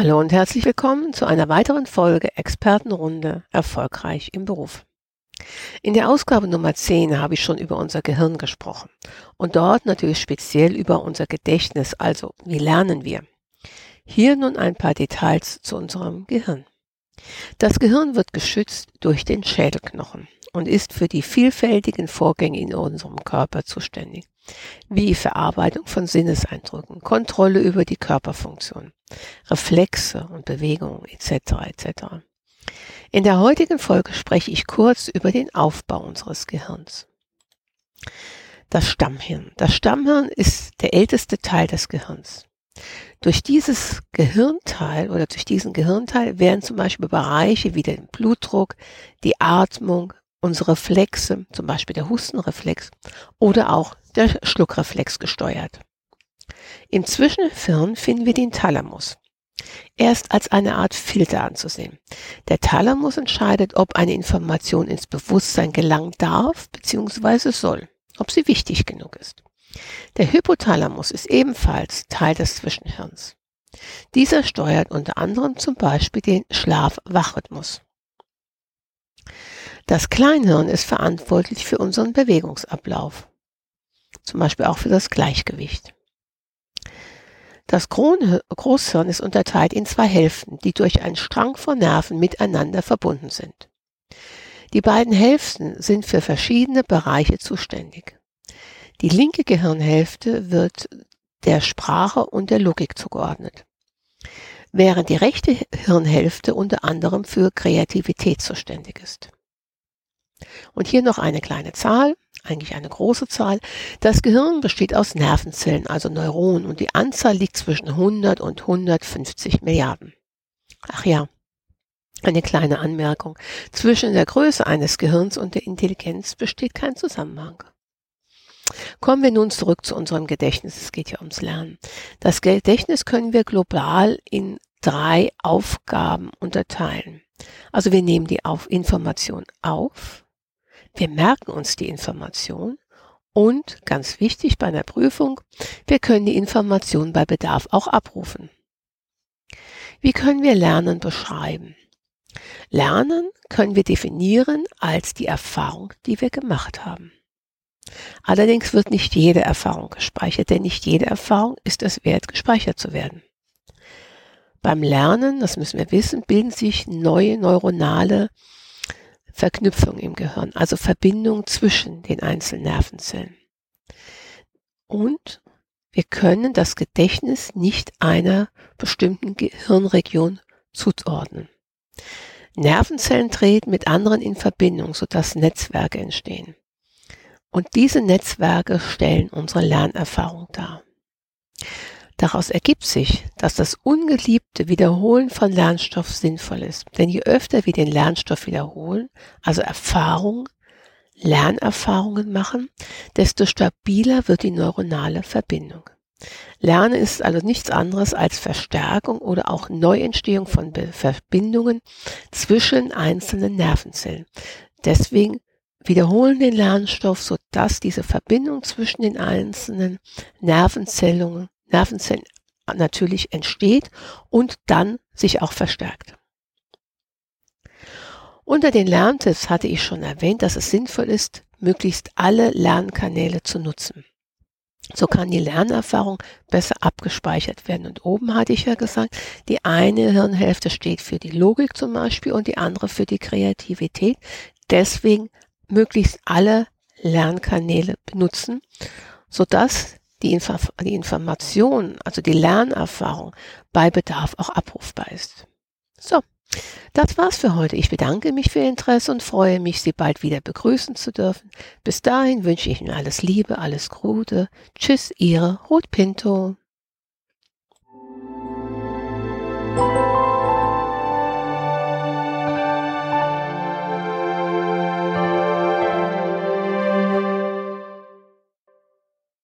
Hallo und herzlich willkommen zu einer weiteren Folge Expertenrunde Erfolgreich im Beruf. In der Ausgabe Nummer 10 habe ich schon über unser Gehirn gesprochen und dort natürlich speziell über unser Gedächtnis, also wie lernen wir. Hier nun ein paar Details zu unserem Gehirn. Das Gehirn wird geschützt durch den Schädelknochen und ist für die vielfältigen Vorgänge in unserem Körper zuständig, wie Verarbeitung von Sinneseindrücken, Kontrolle über die Körperfunktion, Reflexe und Bewegungen etc. etc. In der heutigen Folge spreche ich kurz über den Aufbau unseres Gehirns. Das Stammhirn. Das Stammhirn ist der älteste Teil des Gehirns. Durch diesen Gehirnteil werden zum Beispiel Bereiche wie der Blutdruck, die Atmung, unsere Reflexe, zum Beispiel der Hustenreflex oder auch der Schluckreflex gesteuert. Im Zwischenhirn finden wir den Thalamus. Er ist als eine Art Filter anzusehen. Der Thalamus entscheidet, ob eine Information ins Bewusstsein gelangen darf bzw. soll, ob sie wichtig genug ist. Der Hypothalamus ist ebenfalls Teil des Zwischenhirns. Dieser steuert unter anderem zum Beispiel den Schlaf-Wach-Rhythmus. Das Kleinhirn ist verantwortlich für unseren Bewegungsablauf, zum Beispiel auch für das Gleichgewicht. Das Großhirn ist unterteilt in zwei Hälften, die durch einen Strang von Nerven miteinander verbunden sind. Die beiden Hälften sind für verschiedene Bereiche zuständig. Die linke Gehirnhälfte wird der Sprache und der Logik zugeordnet, während die rechte Hirnhälfte unter anderem für Kreativität zuständig ist. Und hier noch eine kleine Zahl, eigentlich eine große Zahl. Das Gehirn besteht aus Nervenzellen, also Neuronen, und die Anzahl liegt zwischen 100 und 150 Milliarden. Ach ja, eine kleine Anmerkung. Zwischen der Größe eines Gehirns und der Intelligenz besteht kein Zusammenhang. Kommen wir nun zurück zu unserem Gedächtnis. Es geht ja ums Lernen. Das Gedächtnis können wir global in 3 Aufgaben unterteilen. Also wir nehmen die Information auf, wir merken uns die Information und, ganz wichtig bei einer Prüfung, wir können die Information bei Bedarf auch abrufen. Wie können wir Lernen beschreiben? Lernen können wir definieren als die Erfahrung, die wir gemacht haben. Allerdings wird nicht jede Erfahrung gespeichert, denn nicht jede Erfahrung ist es wert, gespeichert zu werden. Beim Lernen, das müssen wir wissen, bilden sich neue neuronale Verknüpfungen im Gehirn, also Verbindungen zwischen den einzelnen Nervenzellen. Und wir können das Gedächtnis nicht einer bestimmten Gehirnregion zuordnen. Nervenzellen treten mit anderen in Verbindung, sodass Netzwerke entstehen. Und diese Netzwerke stellen unsere Lernerfahrung dar. Daraus ergibt sich, dass das ungeliebte Wiederholen von Lernstoff sinnvoll ist. Denn je öfter wir den Lernstoff wiederholen, also Lernerfahrungen machen, desto stabiler wird die neuronale Verbindung. Lernen ist also nichts anderes als Verstärkung oder auch Neuentstehung von Verbindungen zwischen einzelnen Nervenzellen. Deswegen wiederholen den Lernstoff, sodass diese Verbindung zwischen den einzelnen Nervenzellen natürlich entsteht und dann sich auch verstärkt. Unter den Lerntipps hatte ich schon erwähnt, dass es sinnvoll ist, möglichst alle Lernkanäle zu nutzen. So kann die Lernerfahrung besser abgespeichert werden. Und oben hatte ich ja gesagt, die eine Hirnhälfte steht für die Logik zum Beispiel und die andere für die Kreativität. Deswegen möglichst alle Lernkanäle benutzen, sodass die Information, also die Lernerfahrung, bei Bedarf auch abrufbar ist. So, das war's für heute. Ich bedanke mich für Ihr Interesse und freue mich, Sie bald wieder begrüßen zu dürfen. Bis dahin wünsche ich Ihnen alles Liebe, alles Gute. Tschüss, Ihre Ruth Pinto.